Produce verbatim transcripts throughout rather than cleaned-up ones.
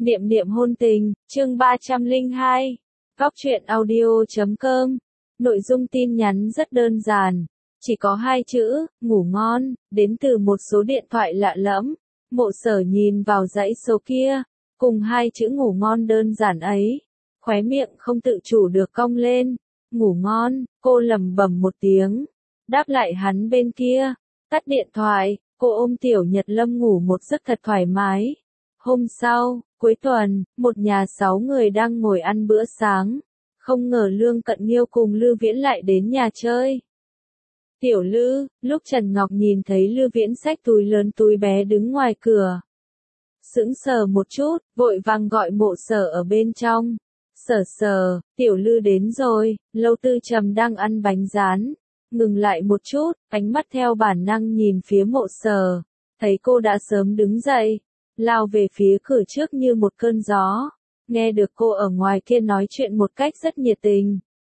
Niệm niệm hôn tình, chương ba trăm lẻ hai. Góc truyện audio chấm com. Nội dung tin nhắn rất đơn giản, chỉ có hai chữ, ngủ ngon, đến từ một số điện thoại lạ lẫm. Mộ Sở nhìn vào dãy số kia, cùng hai chữ ngủ ngon đơn giản ấy, khóe miệng không tự chủ được cong lên. Ngủ ngon, cô lẩm bẩm một tiếng, đáp lại hắn bên kia. Tắt điện thoại, cô ôm Tiểu Nhật Lâm ngủ một giấc thật thoải mái. Hôm sau, cuối tuần, một nhà sáu người đang ngồi ăn bữa sáng. Không ngờ Lương Cận Nghiêu cùng Lư Viễn lại đến nhà chơi. Tiểu Lư, lúc Trần Ngọc nhìn thấy Lư Viễn xách túi lớn túi bé đứng ngoài cửa, sững sờ một chút, vội vàng gọi Mộ Sở ở bên trong. Sở Sở, Tiểu Lư đến rồi. Lâu Tư Trầm đang ăn bánh rán, ngừng lại một chút, ánh mắt theo bản năng nhìn phía Mộ Sở, thấy cô đã sớm đứng dậy, lao về phía cửa trước như một cơn gió. Nghe được cô ở ngoài kia nói chuyện một cách rất nhiệt tình.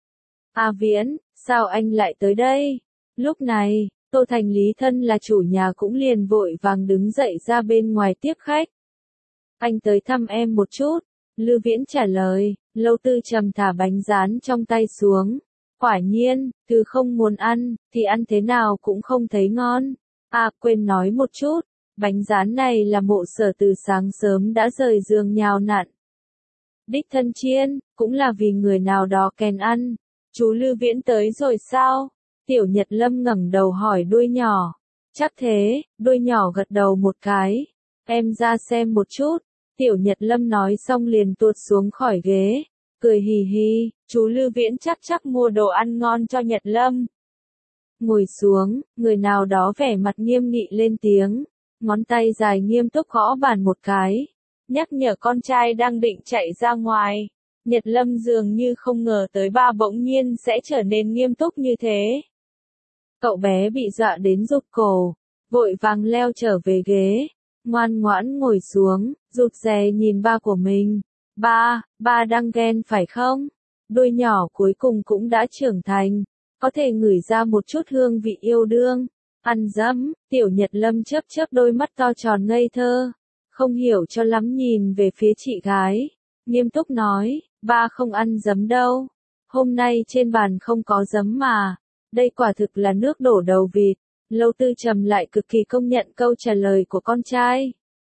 A Viễn, sao anh lại tới đây? Lúc này, Tô Thành Lý thân là chủ nhà cũng liền vội vàng đứng dậy ra bên ngoài tiếp khách. Anh tới thăm em một chút. Lư Viễn trả lời. Lâu Tư Trầm thả bánh rán trong tay xuống. Quả nhiên, thứ không muốn ăn, thì ăn thế nào cũng không thấy ngon. À, quên nói một chút, bánh rán này là Mộ Sở từ sáng sớm đã rời giường nhào nặn. Đích thân chiên, cũng là vì người nào đó kèn ăn. Chú Lư Viễn tới rồi sao? Tiểu Nhật Lâm ngẩng đầu hỏi đuôi nhỏ. Chắc thế, đuôi nhỏ gật đầu một cái. Em ra xem một chút. Tiểu Nhật Lâm nói xong liền tuột xuống khỏi ghế, cười hì hì, chú Lư Viễn chắc chắc mua đồ ăn ngon cho Nhật Lâm. Ngồi xuống, người nào đó vẻ mặt nghiêm nghị lên tiếng, ngón tay dài nghiêm túc gõ bàn một cái, nhắc nhở con trai đang định chạy ra ngoài. Nhật Lâm dường như không ngờ tới ba bỗng nhiên sẽ trở nên nghiêm túc như thế. Cậu bé bị dọa đến rụt cổ, vội vàng leo trở về ghế, ngoan ngoãn ngồi xuống, rụt rè nhìn ba của mình. Ba, ba đang ghen phải không? Đôi nhỏ cuối cùng cũng đã trưởng thành, có thể ngửi ra một chút hương vị yêu đương. Ăn dấm, Tiểu Nhật Lâm chớp chớp đôi mắt to tròn ngây thơ, không hiểu cho lắm nhìn về phía chị gái, nghiêm túc nói, ba không ăn dấm đâu. Hôm nay trên bàn không có dấm mà, đây quả thực là nước đổ đầu vịt. Lâu Tư Trầm lại cực kỳ công nhận câu trả lời của con trai.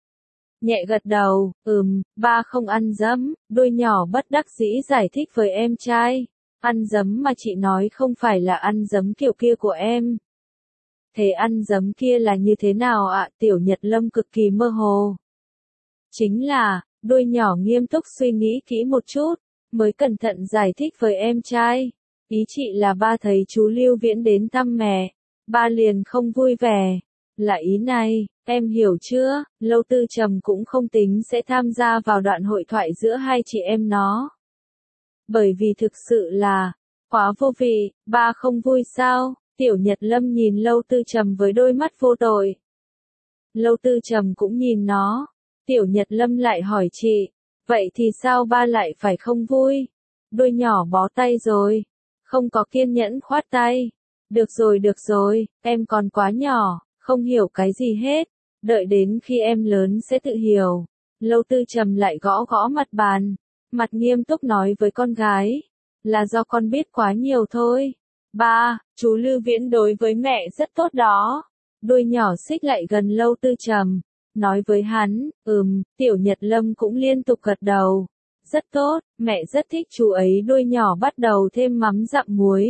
Nhẹ gật đầu, ừm, ba không ăn dấm. Đôi nhỏ bất đắc dĩ giải thích với em trai. Ăn dấm mà chị nói không phải là ăn dấm kiểu kia của em. Thế ăn dấm kia là như thế nào ạ? Tiểu Nhật Lâm cực kỳ mơ hồ. Chính là, đôi nhỏ nghiêm túc suy nghĩ kỹ một chút, mới cẩn thận giải thích với em trai. Ý chị là ba thấy chú Lưu Viễn đến thăm mẹ, ba liền không vui vẻ. Là ý này, em hiểu chưa? Lâu Tư Trầm cũng không tính sẽ tham gia vào đoạn hội thoại giữa hai chị em nó. Bởi vì thực sự là, quá vô vị. Ba không vui sao? Tiểu Nhật Lâm nhìn Lâu Tư Trầm với đôi mắt vô tội. Lâu Tư Trầm cũng nhìn nó. Tiểu Nhật Lâm lại hỏi chị, vậy thì sao ba lại phải không vui? Đôi nhỏ bó tay rồi, không có kiên nhẫn khoát tay. Được rồi được rồi, em còn quá nhỏ, không hiểu cái gì hết, đợi đến khi em lớn sẽ tự hiểu. Lâu Tư Trầm lại gõ gõ mặt bàn, mặt nghiêm túc nói với con gái, là do con biết quá nhiều thôi. Ba, chú Lư Viễn đối với mẹ rất tốt đó. Đôi nhỏ xích lại gần Lâu Tư Trầm, nói với hắn, ừm. Tiểu Nhật Lâm cũng liên tục gật đầu. Rất tốt, mẹ rất thích chú ấy. Đôi nhỏ bắt đầu thêm mắm dặm muối.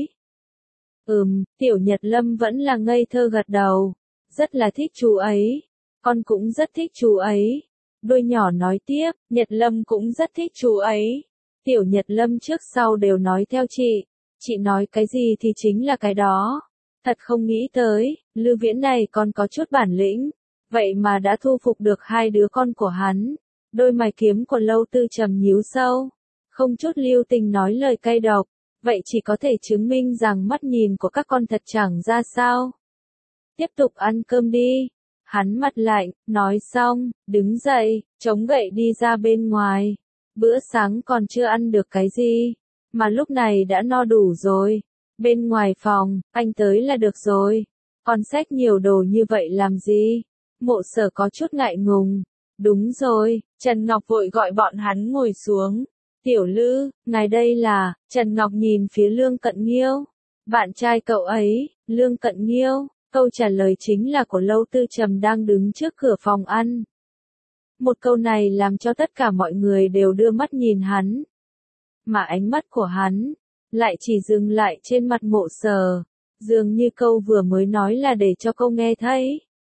Ừm, Tiểu Nhật Lâm vẫn là ngây thơ gật đầu. Rất là thích chú ấy. Con cũng rất thích chú ấy. Đôi nhỏ nói tiếp, Nhật Lâm cũng rất thích chú ấy. Tiểu Nhật Lâm trước sau đều nói theo chị. Chị nói cái gì thì chính là cái đó. Thật không nghĩ tới, Lư Viễn này còn có chút bản lĩnh. Vậy mà đã thu phục được hai đứa con của hắn. Đôi mày kiếm của Lâu Tư Trầm nhíu sâu, không chút lưu tình nói lời cay độc. Vậy chỉ có thể chứng minh rằng mắt nhìn của các con thật chẳng ra sao. Tiếp tục ăn cơm đi. Hắn mặt lạnh, nói xong, đứng dậy, chống gậy đi ra bên ngoài. Bữa sáng còn chưa ăn được cái gì, mà lúc này đã no đủ rồi. Bên ngoài phòng, anh tới là được rồi. Còn xách nhiều đồ như vậy làm gì? Mộ Sở có chút ngại ngùng. Đúng rồi, Trần Ngọc vội gọi bọn hắn ngồi xuống. Tiểu Lư, ngài đây là, Trần Ngọc nhìn phía Lương Cận Nghiêu. Bạn trai cậu ấy, Lương Cận Nghiêu, câu trả lời chính là của Lâu Tư Trầm đang đứng trước cửa phòng ăn. Một câu này làm cho tất cả mọi người đều đưa mắt nhìn hắn. Mà ánh mắt của hắn, lại chỉ dừng lại trên mặt Mộ Sở, dường như câu vừa mới nói là để cho câu nghe thấy.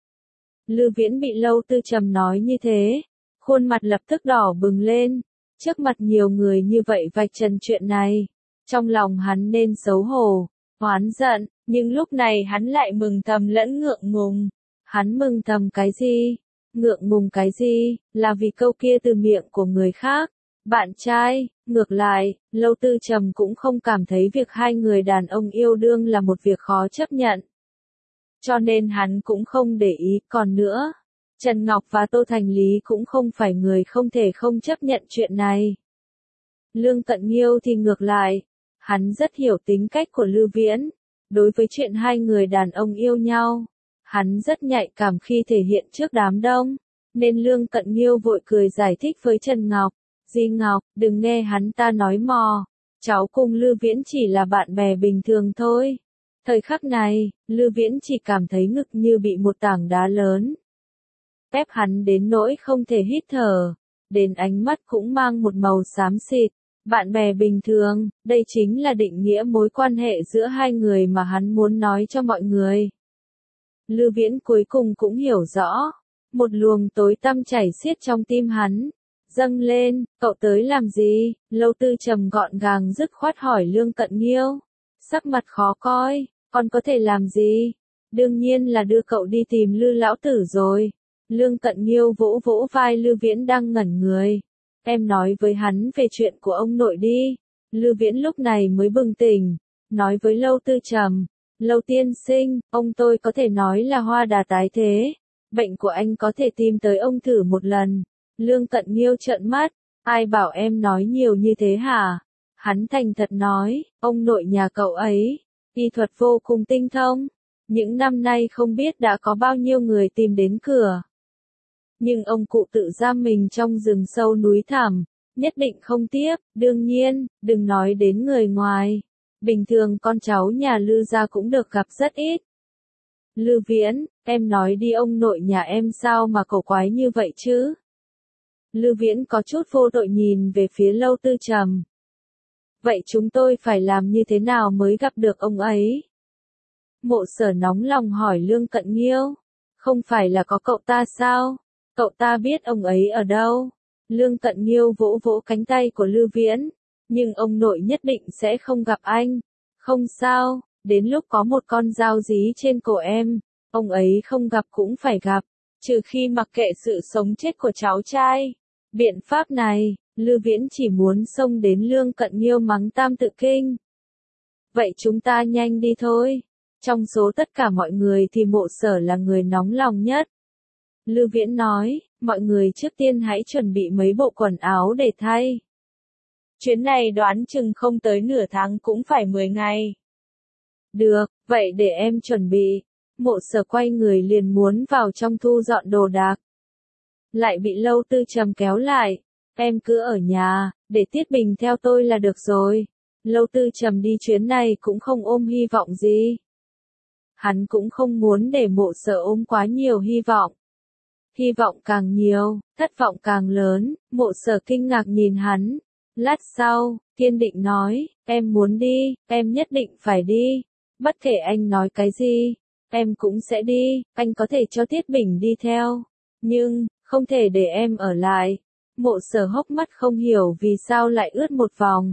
Lư Viễn bị Lâu Tư Trầm nói như thế, khuôn mặt lập tức đỏ bừng lên, trước mặt nhiều người như vậy vạch trần chuyện này, trong lòng hắn nên xấu hổ, oán giận, nhưng lúc này hắn lại mừng thầm lẫn ngượng ngùng. Hắn mừng thầm cái gì? Ngượng ngùng cái gì? Là vì câu kia từ miệng của người khác. Bạn trai, ngược lại, Lâu Tư Trầm cũng không cảm thấy việc hai người đàn ông yêu đương là một việc khó chấp nhận. Cho nên hắn cũng không để ý, còn nữa, Trần Ngọc và Tô Thành Lý cũng không phải người không thể không chấp nhận chuyện này. Lương Cận Nghiêu thì ngược lại, hắn rất hiểu tính cách của Lư Viễn, đối với chuyện hai người đàn ông yêu nhau, hắn rất nhạy cảm khi thể hiện trước đám đông, nên Lương Cận Nghiêu vội cười giải thích với Trần Ngọc, Di Ngọc, đừng nghe hắn ta nói mò, cháu cùng Lư Viễn chỉ là bạn bè bình thường thôi. Thời khắc này, Lư Viễn chỉ cảm thấy ngực như bị một tảng đá lớn ép hắn đến nỗi không thể hít thở, đến ánh mắt cũng mang một màu xám xịt. Bạn bè bình thường, đây chính là định nghĩa mối quan hệ giữa hai người mà hắn muốn nói cho mọi người. Lư Viễn cuối cùng cũng hiểu rõ, một luồng tối tăm chảy xiết trong tim hắn, dâng lên, cậu tới làm gì? Lâu Tư Trầm gọn gàng dứt khoát hỏi Lương Cận Nghiêu, sắc mặt khó coi, còn có thể làm gì? Đương nhiên là đưa cậu đi tìm Lư lão tử rồi. Lương Cận Nghiêu vỗ vỗ vai Lư Viễn đang ngẩn người. Em nói với hắn về chuyện của ông nội đi. Lư Viễn lúc này mới bừng tỉnh, nói với Lâu Tư Trầm, Lâu tiên sinh, ông tôi có thể nói là hoa đà tái thế. Bệnh của anh có thể tìm tới ông thử một lần. Lương Cận Nghiêu trợn mắt, ai bảo em nói nhiều như thế hả? Hắn thành thật nói, ông nội nhà cậu ấy, y thuật vô cùng tinh thông. Những năm nay không biết đã có bao nhiêu người tìm đến cửa. Nhưng ông cụ tự giam mình trong rừng sâu núi thẳm, nhất định không tiếp, đương nhiên, đừng nói đến người ngoài. Bình thường con cháu nhà Lư gia cũng được gặp rất ít. Lư Viễn, em nói đi ông nội nhà em sao mà cổ quái như vậy chứ? Lư Viễn có chút vô tội nhìn về phía Lâu Tư Trầm. Vậy chúng tôi phải làm như thế nào mới gặp được ông ấy? Mộ Sở nóng lòng hỏi Lương Cận Nghiêu. Không phải là có cậu ta sao? Cậu ta biết ông ấy ở đâu? Lương Cận Nghiêu vỗ vỗ cánh tay của Lư Viễn. Nhưng ông nội nhất định sẽ không gặp anh. Không sao, đến lúc có một con dao dí trên cổ em, ông ấy không gặp cũng phải gặp, trừ khi mặc kệ sự sống chết của cháu trai. Biện pháp này, Lư Viễn chỉ muốn xông đến Lương Cận Nghiêu mắng tam tự kinh. Vậy chúng ta nhanh đi thôi. Trong số tất cả mọi người thì Mộ Sở là người nóng lòng nhất. Lư Viễn nói, mọi người trước tiên hãy chuẩn bị mấy bộ quần áo để thay. Chuyến này đoán chừng không tới nửa tháng cũng phải mười ngày. Được, vậy để em chuẩn bị. Mộ Sở quay người liền muốn vào trong thu dọn đồ đạc. Lại bị Lâu Tư Trầm kéo lại. Em cứ ở nhà, để Tiết Bình theo tôi là được rồi. Lâu Tư Trầm đi chuyến này cũng không ôm hy vọng gì. Hắn cũng không muốn để Mộ Sở ôm quá nhiều hy vọng. Hy vọng càng nhiều, thất vọng càng lớn. Mộ Sở kinh ngạc nhìn hắn. Lát sau, kiên định nói, em muốn đi, em nhất định phải đi. Bất kể anh nói cái gì, em cũng sẽ đi, anh có thể cho Tiết Bình đi theo. Nhưng, không thể để em ở lại. Mộ Sở hốc mắt không hiểu vì sao lại ướt một vòng.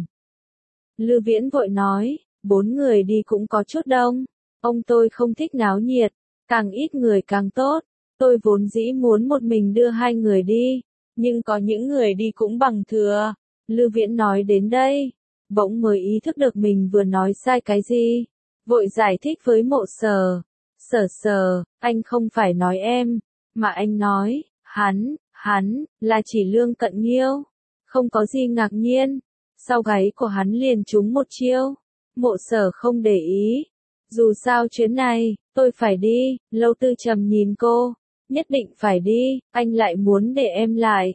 Lư Viễn vội nói, bốn người đi cũng có chút đông. Ông tôi không thích náo nhiệt, càng ít người càng tốt. Tôi vốn dĩ muốn một mình đưa hai người đi, nhưng có những người đi cũng bằng thừa. Lư Viễn nói đến đây, bỗng mới ý thức được mình vừa nói sai cái gì. Vội giải thích với Mộ Sở. Sở Sở, anh không phải nói em, mà anh nói, hắn, hắn, là chỉ Lương Cận Nghiêu. Không có gì ngạc nhiên, sau gáy của hắn liền trúng một chiêu. Mộ Sở không để ý. Dù sao chuyến này, tôi phải đi. Lâu Tư Trầm nhìn cô. Nhất định phải đi, anh lại muốn để em lại.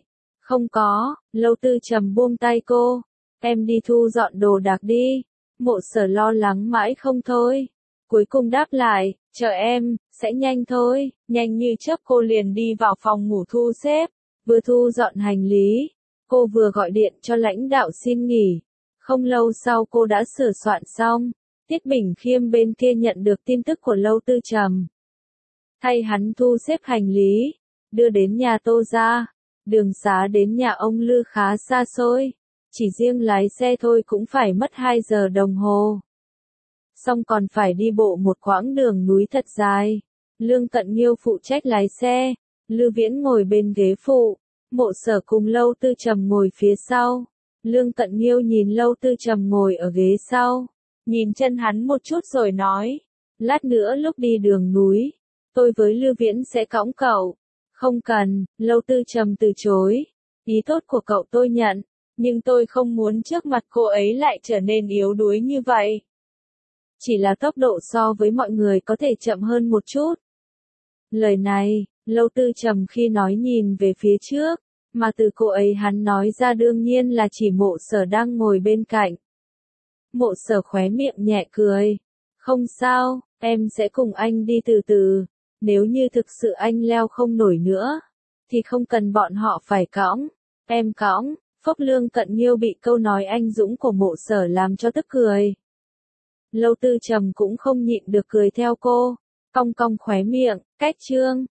Không có, Lâu Tư Trầm buông tay cô. Em đi thu dọn đồ đạc đi. Mộ Sở lo lắng mãi không thôi. Cuối cùng đáp lại, chờ em, sẽ nhanh thôi. Nhanh như chớp cô liền đi vào phòng ngủ thu xếp. Vừa thu dọn hành lý, cô vừa gọi điện cho lãnh đạo xin nghỉ. Không lâu sau cô đã sửa soạn xong. Tiết Bình Khiêm bên kia nhận được tin tức của Lâu Tư Trầm. Thay hắn thu xếp hành lý, đưa đến nhà Tô gia. Đường xá đến nhà ông Lư khá xa xôi. Chỉ riêng lái xe thôi cũng phải mất hai giờ đồng hồ. Xong còn phải đi bộ một quãng đường núi thật dài. Lương Cận Nghiêu phụ trách lái xe, Lư Viễn ngồi bên ghế phụ, Mộ Sở cùng Lâu Tư Trầm ngồi phía sau. Lương Cận Nghiêu nhìn Lâu Tư Trầm ngồi ở ghế sau, nhìn chân hắn một chút rồi nói, lát nữa lúc đi đường núi, tôi với Lư Viễn sẽ cõng cậu. Không cần, Lâu Tư Trầm từ chối, ý tốt của cậu tôi nhận, nhưng tôi không muốn trước mặt cô ấy lại trở nên yếu đuối như vậy. Chỉ là tốc độ so với mọi người có thể chậm hơn một chút. Lời này, Lâu Tư Trầm khi nói nhìn về phía trước, mà từ cô ấy hắn nói ra đương nhiên là chỉ Mộ Sở đang ngồi bên cạnh. Mộ Sở khóe miệng nhẹ cười. Không sao, em sẽ cùng anh đi từ từ. Nếu như thực sự anh leo không nổi nữa, thì không cần bọn họ phải cõng. Em cõng. Phốc Lương Cận Nghiêu bị câu nói anh dũng của Mộ Sở làm cho tức cười. Lâu Tư Trầm cũng không nhịn được cười theo cô. Cong cong khóe miệng, cách chương.